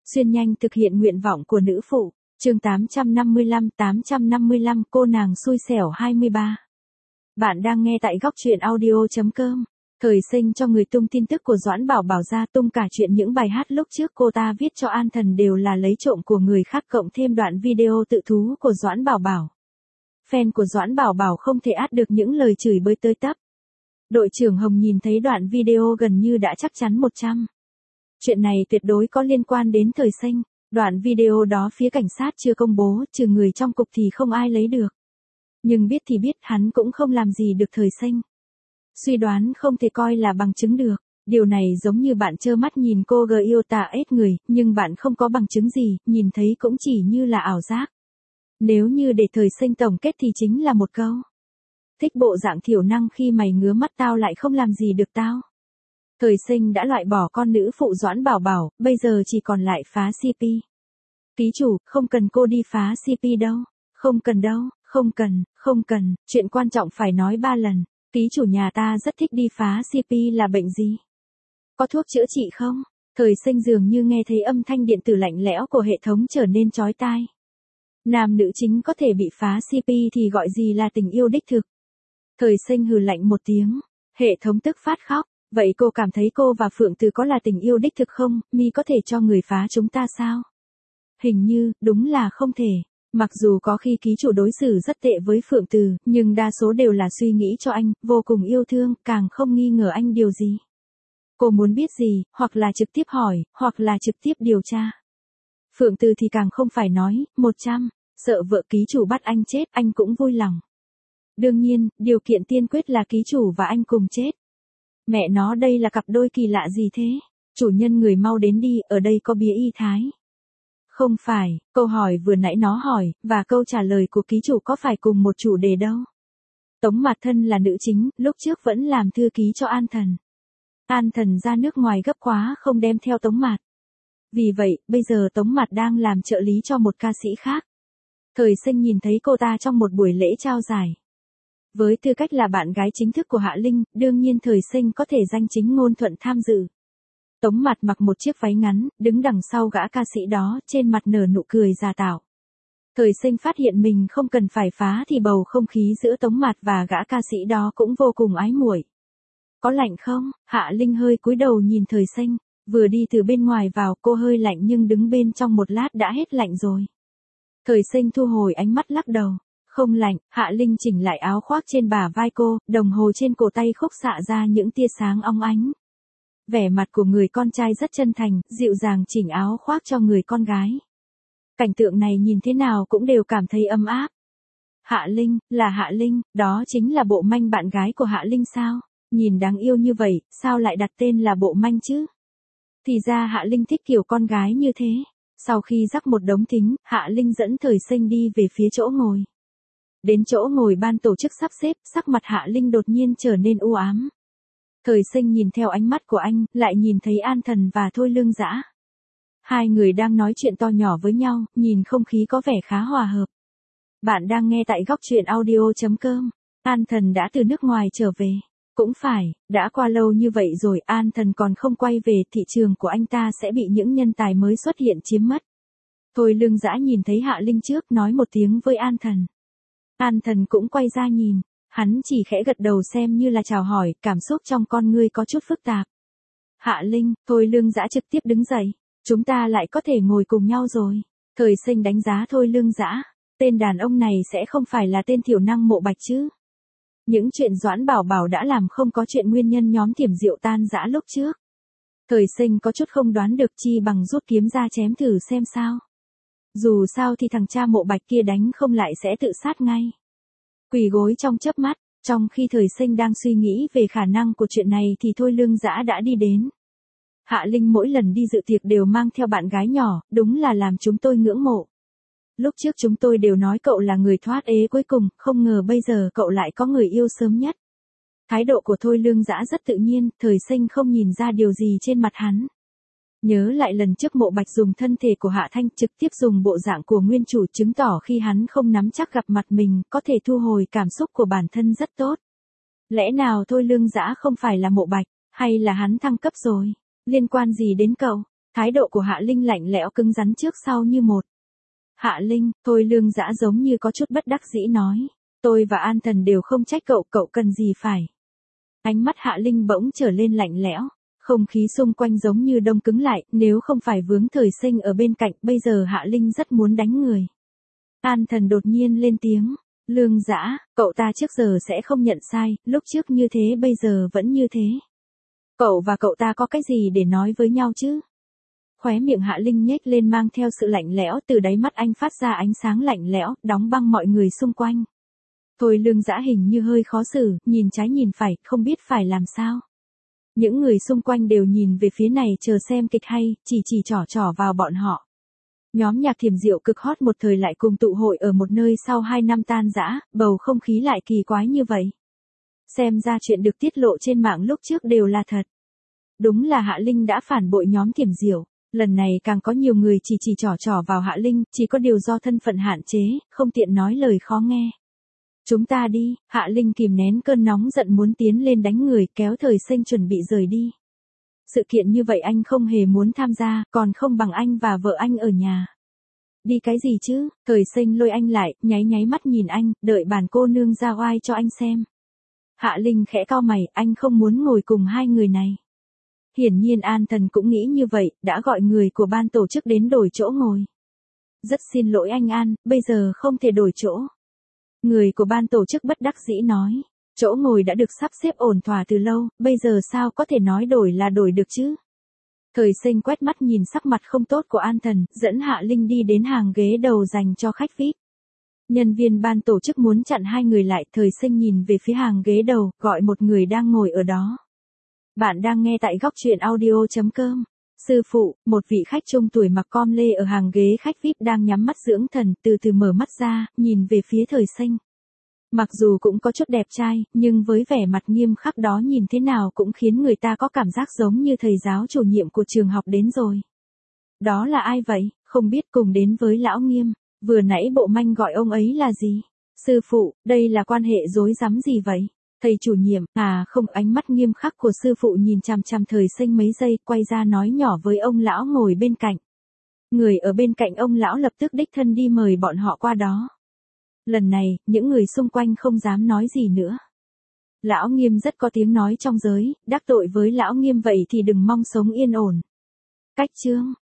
Xuyên nhanh thực hiện nguyện vọng của nữ phụ. Chương 855 cô nàng xui xẻo 23. Bạn đang nghe tại góc truyện audio.com. Thời sinh cho người tung tin tức của Doãn Bảo Bảo ra, tung cả chuyện những bài hát lúc trước cô ta viết cho An Thần đều là lấy trộm của người khác, cộng thêm đoạn video tự thú của Doãn Bảo Bảo. Fan của Doãn Bảo Bảo không thể át được những lời chửi bới tới tấp. Đội trưởng Hồng nhìn thấy đoạn video gần như đã chắc chắn 100. Chuyện này tuyệt đối có liên quan đến Thời Sinh. Đoạn video đó phía cảnh sát chưa công bố, trừ người trong cục thì không ai lấy được. Nhưng biết thì biết, hắn cũng không làm gì được Thời Sinh. Suy đoán không thể coi là bằng chứng được. Điều này giống như bạn trơ mắt nhìn cô gờ yêu tà ết người, nhưng bạn không có bằng chứng gì, nhìn thấy cũng chỉ như là ảo giác. Nếu như để Thời Sinh tổng kết thì chính là một câu: thích bộ dạng thiểu năng khi mày ngứa mắt tao lại không làm gì được tao. Thời Sinh đã loại bỏ con nữ phụ Doãn Bảo Bảo, bây giờ chỉ còn lại phá CP. Ký chủ, không cần cô đi phá CP đâu. Không cần đâu, không cần, chuyện quan trọng phải nói 3 lần. Ký chủ nhà ta rất thích đi phá CP là bệnh gì? Có thuốc chữa trị không? Thời Sinh dường như nghe thấy âm thanh điện tử lạnh lẽo của hệ thống trở nên chói tai. Nam nữ chính có thể bị phá CP thì gọi gì là tình yêu đích thực? Thời Sinh hừ lạnh một tiếng, hệ thống tức phát khóc. Vậy cô cảm thấy cô và Phượng Từ có là tình yêu đích thực không? Mi có thể cho người phá chúng ta sao? Hình như, đúng là không thể. Mặc dù có khi ký chủ đối xử rất tệ với Phượng Từ, nhưng đa số đều là suy nghĩ cho anh, vô cùng yêu thương, càng không nghi ngờ anh điều gì. Cô muốn biết gì, hoặc là trực tiếp hỏi, hoặc là trực tiếp điều tra. Phượng Từ thì càng không phải nói, 100, sợ vợ ký chủ bắt anh chết, anh cũng vui lòng. Đương nhiên, điều kiện tiên quyết là ký chủ và anh cùng chết. Mẹ nó, đây là cặp đôi kỳ lạ gì thế? Chủ nhân người mau đến đi, ở đây có bía y thái. Không phải, câu hỏi vừa nãy nó hỏi, và câu trả lời của ký chủ có phải cùng một chủ đề đâu. Tống Mạt thân là nữ chính, lúc trước vẫn làm thư ký cho An Thần. An Thần ra nước ngoài gấp quá không đem theo Tống Mạt. Vì vậy, bây giờ Tống Mạt đang làm trợ lý cho một ca sĩ khác. Thời Sinh nhìn thấy cô ta trong một buổi lễ trao giải. Với tư cách là bạn gái chính thức của Hạ Linh, đương nhiên Thời Sinh có thể danh chính ngôn thuận tham dự. Tống Mạt mặc một chiếc váy ngắn, đứng đằng sau gã ca sĩ đó, trên mặt nở nụ cười giả tạo. Thời Sinh phát hiện mình không cần phải phá thì bầu không khí giữa Tống Mạt và gã ca sĩ đó cũng vô cùng ái muội. Có lạnh không? Hạ Linh hơi cúi đầu nhìn Thời Sinh, vừa đi từ bên ngoài vào, cô hơi lạnh nhưng đứng bên trong một lát đã hết lạnh rồi. Thời Sinh thu hồi ánh mắt lắc đầu. Không lạnh. Hạ Linh chỉnh lại áo khoác trên bả vai cô, đồng hồ trên cổ tay khúc xạ ra những tia sáng óng ánh. Vẻ mặt của người con trai rất chân thành, dịu dàng chỉnh áo khoác cho người con gái. Cảnh tượng này nhìn thế nào cũng đều cảm thấy ấm áp. Hạ Linh, là Hạ Linh, đó chính là Bộ Manh bạn gái của Hạ Linh sao? Nhìn đáng yêu như vậy, sao lại đặt tên là Bộ Manh chứ? Thì ra Hạ Linh thích kiểu con gái như thế. Sau khi rắc một đống thính, Hạ Linh dẫn Thời Sinh đi về phía chỗ ngồi. Đến chỗ ngồi ban tổ chức sắp xếp, sắc mặt Hạ Linh đột nhiên trở nên u ám. Thời Sinh nhìn theo ánh mắt của anh, lại nhìn thấy An Thần và Thôi Lương Dã. Hai người đang nói chuyện to nhỏ với nhau, nhìn không khí có vẻ khá hòa hợp. Bạn đang nghe tại góc truyện audio.com. An Thần đã từ nước ngoài trở về. Cũng phải, đã qua lâu như vậy rồi, An Thần còn không quay về, thị trường của anh ta sẽ bị những nhân tài mới xuất hiện chiếm mất. Thôi Lương Dã nhìn thấy Hạ Linh trước, nói một tiếng với An Thần. An Thần cũng quay ra nhìn, hắn chỉ khẽ gật đầu xem như là chào hỏi, cảm xúc trong con ngươi có chút phức tạp. Hạ Linh, Thôi Lương Dã trực tiếp đứng dậy, chúng ta lại có thể ngồi cùng nhau rồi. Thời Sinh đánh giá Thôi Lương Dã, tên đàn ông này sẽ không phải là tên thiểu năng Mộ Bạch chứ. Những chuyện Doãn Bảo Bảo đã làm không có chuyện nguyên nhân nhóm Thiểm Diệu tan rã lúc trước. Thời Sinh có chút không đoán được, chi bằng rút kiếm ra chém thử xem sao. Dù sao thì thằng cha Mộ Bạch kia đánh không lại sẽ tự sát ngay. Quỳ gối trong chớp mắt, trong khi Thời Sinh đang suy nghĩ về khả năng của chuyện này thì Thôi Lương Dã đã đi đến. Hạ Linh mỗi lần đi dự tiệc đều mang theo bạn gái nhỏ, đúng là làm chúng tôi ngưỡng mộ. Lúc trước chúng tôi đều nói cậu là người thoát ế cuối cùng, không ngờ bây giờ cậu lại có người yêu sớm nhất. Thái độ của Thôi Lương Dã rất tự nhiên, Thời Sinh không nhìn ra điều gì trên mặt hắn. Nhớ lại lần trước Mộ Bạch dùng thân thể của Hạ Thanh, trực tiếp dùng bộ dạng của nguyên chủ, chứng tỏ khi hắn không nắm chắc gặp mặt mình, có thể thu hồi cảm xúc của bản thân rất tốt. Lẽ nào Thôi Lương Dã không phải là Mộ Bạch, hay là hắn thăng cấp rồi? Liên quan gì đến cậu? Thái độ của Hạ Linh lạnh lẽo cứng rắn trước sau như một. Hạ Linh, thôi Lương Dã giống như có chút bất đắc dĩ nói. Tôi và An Thần đều không trách cậu, cậu cần gì phải. Ánh mắt Hạ Linh bỗng trở lên lạnh lẽo. Không khí xung quanh giống như đông cứng lại, nếu không phải vướng Thời Sinh ở bên cạnh, bây giờ Hạ Linh rất muốn đánh người. An Thần đột nhiên lên tiếng. Lương Dã, cậu ta trước giờ sẽ không nhận sai, lúc trước như thế bây giờ vẫn như thế. Cậu và cậu ta có cái gì để nói với nhau chứ? Khóe miệng Hạ Linh nhếch lên mang theo sự lạnh lẽo, từ đáy mắt anh phát ra ánh sáng lạnh lẽo, đóng băng mọi người xung quanh. Thôi Lương Dã hình như hơi khó xử, nhìn trái nhìn phải, không biết phải làm sao. Những người xung quanh đều nhìn về phía này chờ xem kịch hay, chỉ trỏ vào bọn họ. Nhóm nhạc Thiểm Diệu cực hot một thời lại cùng tụ hội ở một nơi sau 2 năm tan rã, bầu không khí lại kỳ quái như vậy. Xem ra chuyện được tiết lộ trên mạng lúc trước đều là thật. Đúng là Hạ Linh đã phản bội nhóm Thiểm Diệu. Lần này càng có nhiều người chỉ trỏ vào Hạ Linh, chỉ có điều do thân phận hạn chế, không tiện nói lời khó nghe. Chúng ta đi, Hạ Linh kìm nén cơn nóng giận muốn tiến lên đánh người, kéo Thời Sinh chuẩn bị rời đi. Sự kiện như vậy anh không hề muốn tham gia, còn không bằng anh và vợ anh ở nhà. Đi cái gì chứ? Thời Sinh lôi anh lại, nháy mắt nhìn anh, đợi bản cô nương ra oai cho anh xem. Hạ Linh khẽ cau mày, anh không muốn ngồi cùng hai người này. Hiển nhiên An Thần cũng nghĩ như vậy, đã gọi người của ban tổ chức đến đổi chỗ ngồi. Rất xin lỗi anh An, bây giờ không thể đổi chỗ. Người của ban tổ chức bất đắc dĩ nói, chỗ ngồi đã được sắp xếp ổn thỏa từ lâu, bây giờ sao có thể nói đổi là đổi được chứ? Thời Sinh quét mắt nhìn sắc mặt không tốt của An Thần, dẫn Hạ Linh đi đến hàng ghế đầu dành cho khách VIP. Nhân viên ban tổ chức muốn chặn hai người lại, Thời Sinh nhìn về phía hàng ghế đầu, gọi một người đang ngồi ở đó. Bạn đang nghe tại góc truyện audio.com. Sư phụ, một vị khách trung tuổi mặc com lê ở hàng ghế khách VIP đang nhắm mắt dưỡng thần, từ từ mở mắt ra, nhìn về phía Thời Sinh. Mặc dù cũng có chút đẹp trai, nhưng với vẻ mặt nghiêm khắc đó nhìn thế nào cũng khiến người ta có cảm giác giống như thầy giáo chủ nhiệm của trường học đến rồi. Đó là ai vậy? Không biết, cùng đến với lão Nghiêm. Vừa nãy bộ manh gọi ông ấy là gì? Sư phụ, đây là quan hệ rối rắm gì vậy? Thầy chủ nhiệm, không, ánh mắt nghiêm khắc của sư phụ nhìn chằm chằm Thời Sinh mấy giây, quay ra nói nhỏ với ông lão ngồi bên cạnh. Người ở bên cạnh ông lão lập tức đích thân đi mời bọn họ qua đó. Lần này, những người xung quanh không dám nói gì nữa. Lão Nghiêm rất có tiếng nói trong giới, đắc tội với lão Nghiêm vậy thì đừng mong sống yên ổn. Cách chương